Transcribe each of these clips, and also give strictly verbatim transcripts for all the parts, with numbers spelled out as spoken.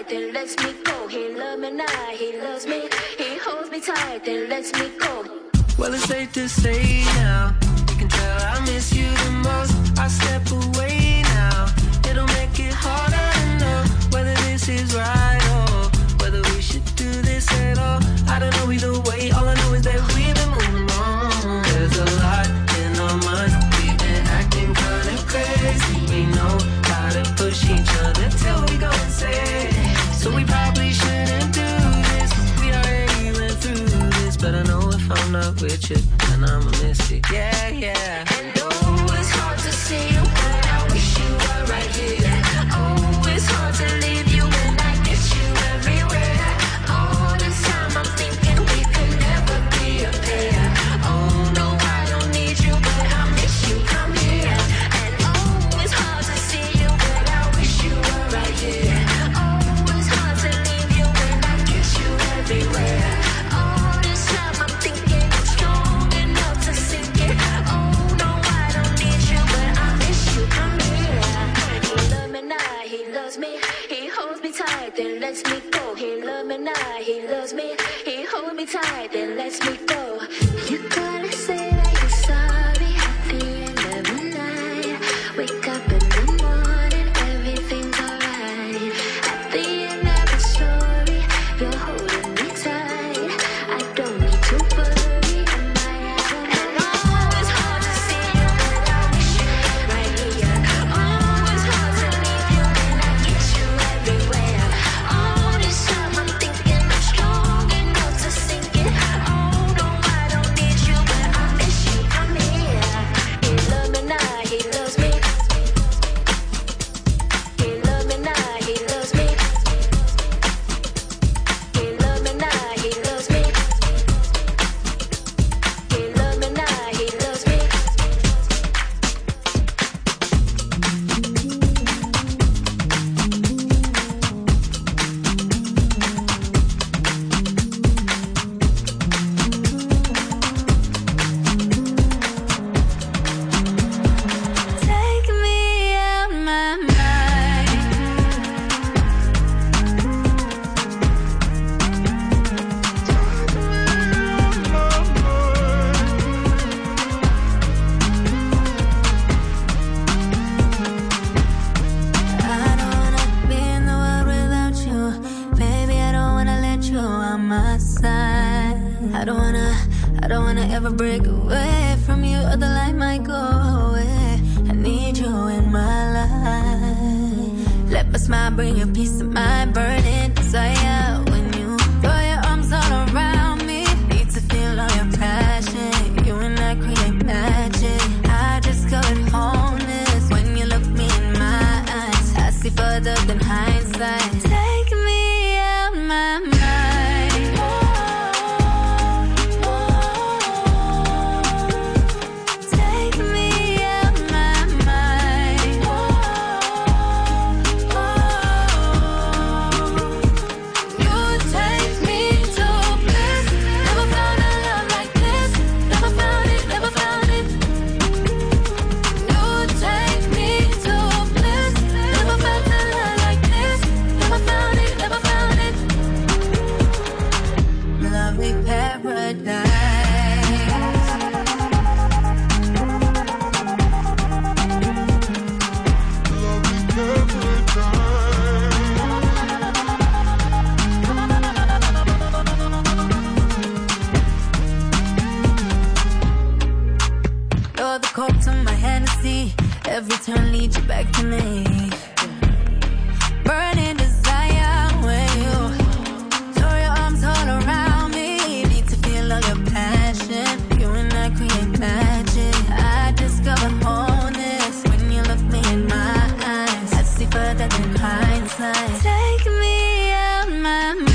tight, then lets me go. He loves me now, he loves me. He holds me tight, then lets me go. Well, it's safe to say now, you can tell I miss you the most. I step away now, it'll make it harder to know whether this is right or whether we should do this at all. I don't know either way, all I know is that we've been moving on. There's a lot in our minds, we've been acting kind of crazy. We know how to push each other till we go insane. So we probably shouldn't do this, we already went through this. But I know if I'm not with you, then I'ma miss you, yeah, yeah. And oh, it's hard to see you, but I wish you were right here. Oh, it's hard to leave you when I get you everywhere. All this time I'm thinking we could never be a pair. Oh no, I don't need you, but I miss you, come here. And oh, it's hard to see you, but I wish you were right here. Oh, it's hard to leave you when I get you everywhere. All this time I'm thinking I'm strong enough to sink it. Oh no, I don't need you, but I miss you, come here. He loves me now, he loves me. He holds me tight, then lets me go. He loves me now, he loves me. He holds me tight, then lets me go. You gotta say that you're sorry at the end of the night. Wake up in the morning, everything's alright. At the end of the story, you're holding me tight. I don't need to worry, am I out? And oh, it's hard to see you, but I wish you were right here. Oh, it's hard to leave you when I get you everywhere. All this time I'm thinking I'm strong enough to sink it. Oh no, I don't need you, but I miss you, come here. He loves me now, he loves me. He loves me now, he loves me. He loves me now, he loves me. He loves me now, he loves me. Take me out my mind. I don't wanna be in the world without you. Baby, I don't wanna let you on my side. I don't wanna, I don't wanna ever break away from you, or the light might go away. I need you in my life. Let my smile bring you peace of mind, burning desire. When you throw your arms all around me, need to feel all your passion. You and I create magic. I discovered wholeness when you look me in my eyes. I see further than hindsight. Take me out my mind. Take me out my mind. You take me to bliss. Never found a love like this. Never found it, never found it. You take me to bliss. Never found a love like this. Never found it, never found it. Lovely paradise. You're the coke to my Hennessy. Every turn leads you back to me. Burning desire when you throw your arms all around me. Need to feel all your passion. You and I create magic. I discover wholeness when you look me in my eyes. I see further than hindsight. Take me out my mind.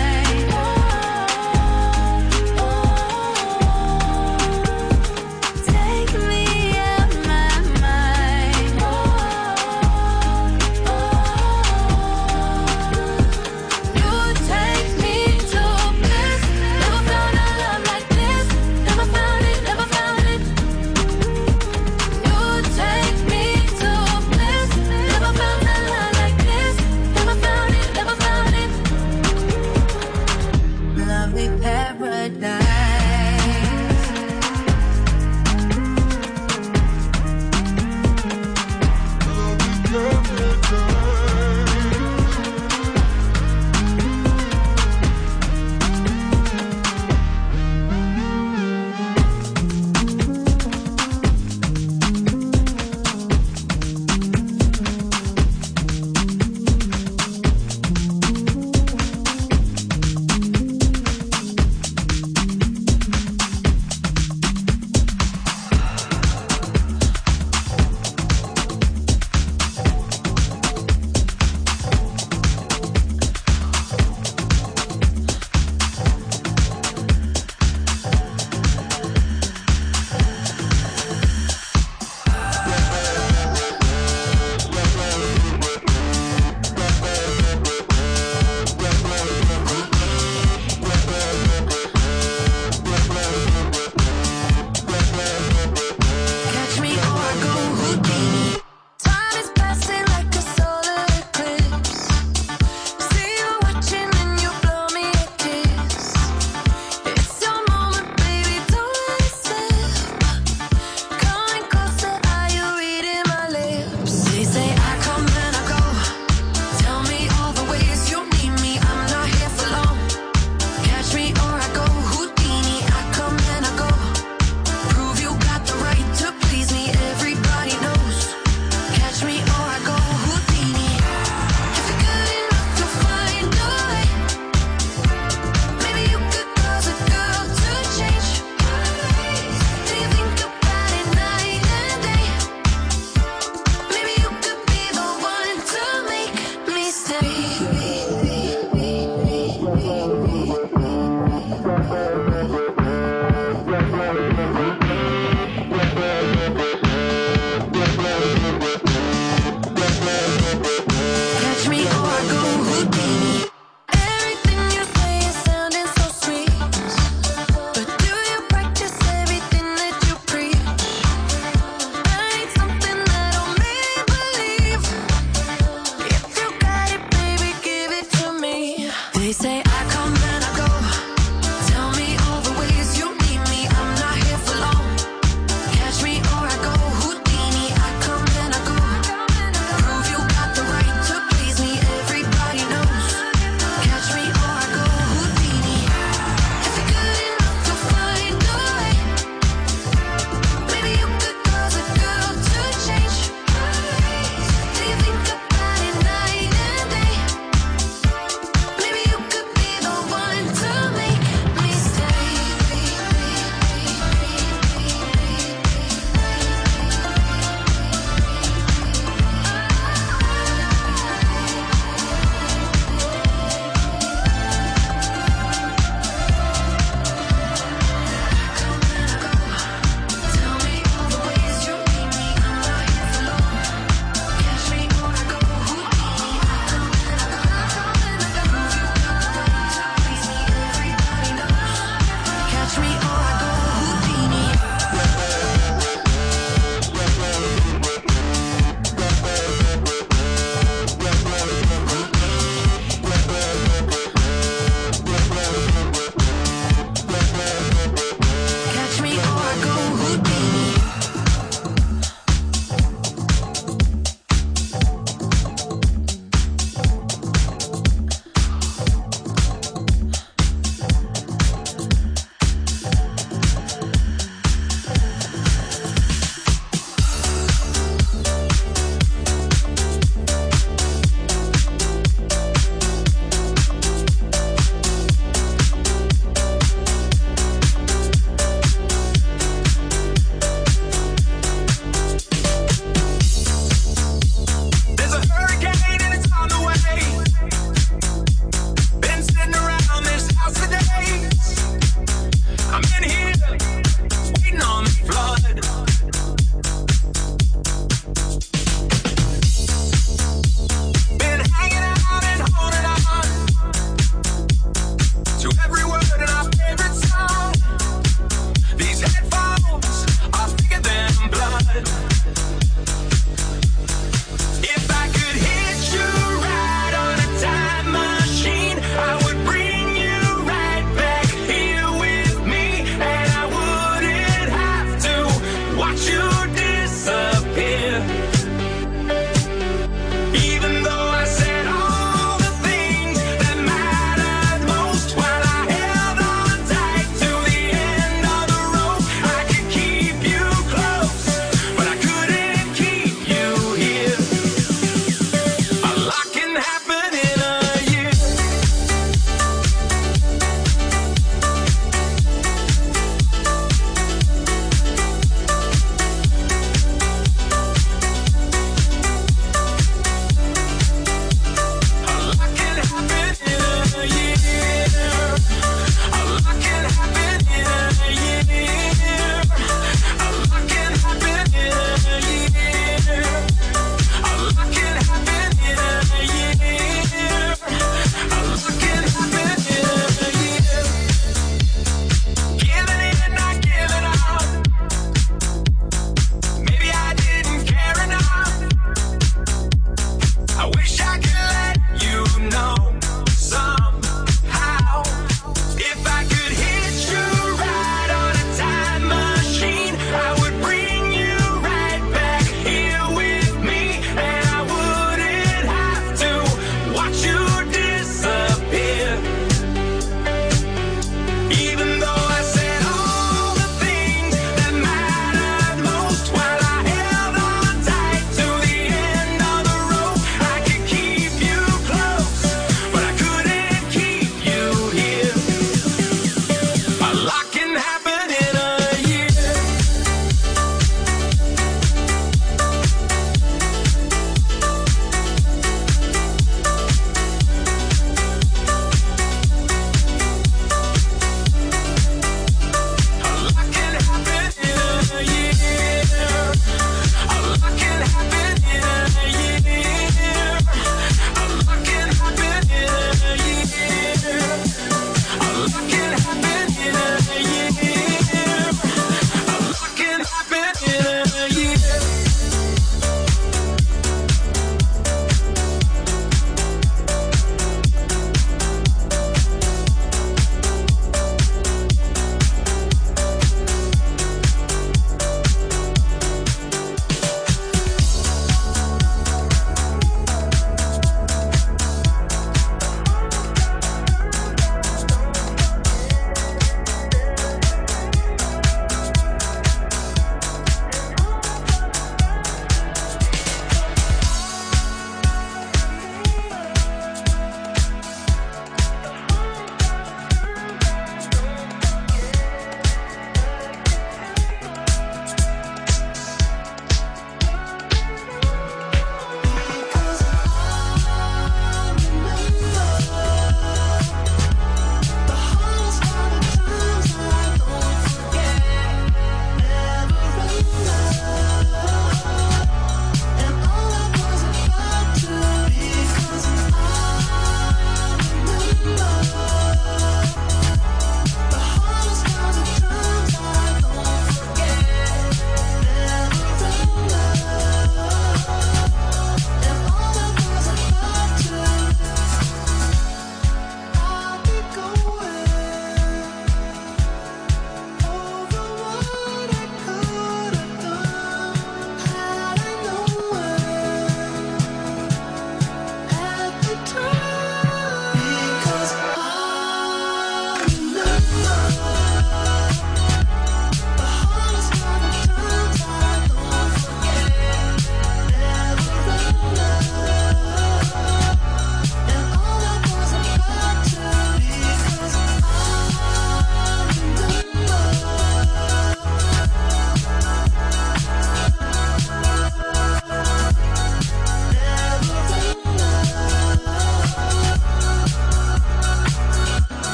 Take me out my mind. You take me to bliss. Never found a love like this. Never found it, never found it. You take me to bliss. Never found a love like this. Never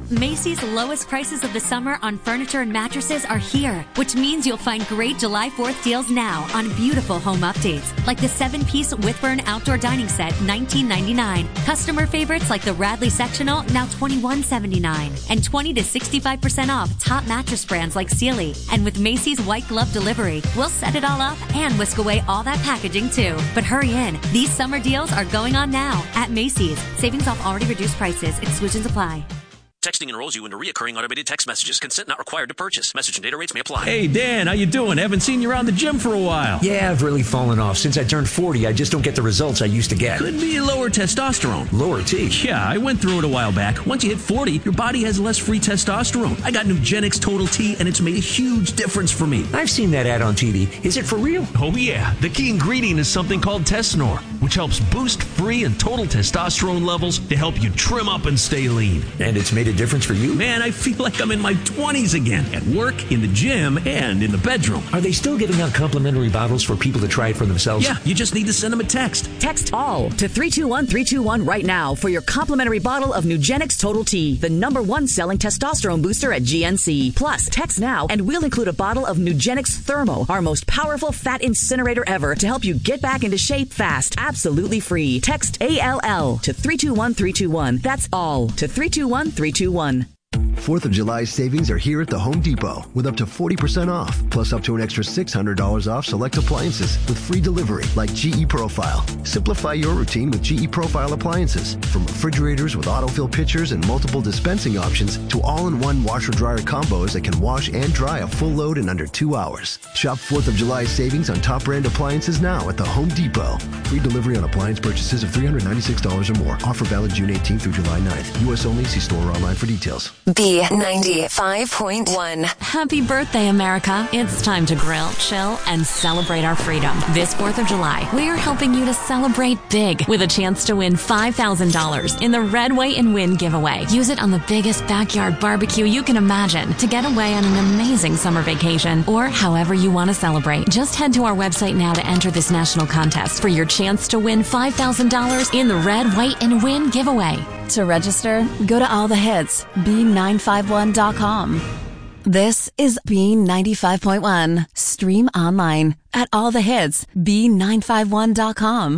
Macy's lowest prices of the summer on furniture and mattresses are here, which means you'll find great July fourth deals now on beautiful home updates, like the seven-piece Whitburn outdoor dining set, nineteen ninety-nine. Customer favorites like the Radley sectional, now twenty-one seventy-nine, and twenty to sixty-five percent off top mattress brands like Sealy. And with Macy's white glove delivery, we'll set it all up and whisk away all that packaging too. But hurry in, these summer deals are going on now at Macy's. Savings off already reduced prices. Exclusions apply. Texting enrolls you into reoccurring automated text messages. Consent not required to purchase. Message and data rates may apply. Hey, Dan, how you doing? Haven't seen you around the gym for a while. Yeah, I've really fallen off. Since I turned forty, I just don't get the results I used to get. Could be lower testosterone. Lower T? Yeah, I went through it a while back. Once you hit forty, your body has less free testosterone. I got Nugenix Total T, and it's made a huge difference for me. I've seen that ad on T V. Is it for real? Oh, yeah. The key ingredient is something called Tesnor, which helps boost free and total testosterone levels to help you trim up and stay lean. And it's made a difference for you? Man, I feel like I'm in my twenties again, at work, in the gym, and in the bedroom. Are they still giving out complimentary bottles for people to try it for themselves? Yeah, you just need to send them a text. Text ALL to three two one three two one right now for your complimentary bottle of Nugenix Total T, the number one selling testosterone booster at G N C. Plus, text now and we'll include a bottle of Nugenix Thermo, our most powerful fat incinerator ever, to help you get back into shape fast, absolutely free. Text A L L to three two one three two one. That's ALL to three two one three two one. fourth of July savings are here at the Home Depot with up to forty percent off, plus up to an extra six hundred dollars off select appliances with free delivery like G E Profile. Simplify your routine with G E Profile appliances, from refrigerators with autofill pitchers and multiple dispensing options to all-in-one washer-dryer combos that can wash and dry a full load in under two hours. Shop fourth of July savings on top brand appliances now at the Home Depot. Free delivery on appliance purchases of three hundred ninety-six dollars or more. Offer valid June eighteenth through July ninth. U S only. See store or online for details. B ninety-five point one. Happy birthday, America. It's time to grill, chill, and celebrate our freedom. This fourth of July, we are helping you to celebrate big with a chance to win five thousand dollars in the Red, White, and Win giveaway. Use it on the biggest backyard barbecue you can imagine to get away on an amazing summer vacation or however you want to celebrate. Just head to our website now to enter this national contest for your chance to win five thousand dollars in the Red, White, and Win giveaway. To register, go to all the hits, B nine five one dot com. This is B ninety-five point one. Stream online at all the hits, B nine five one dot com.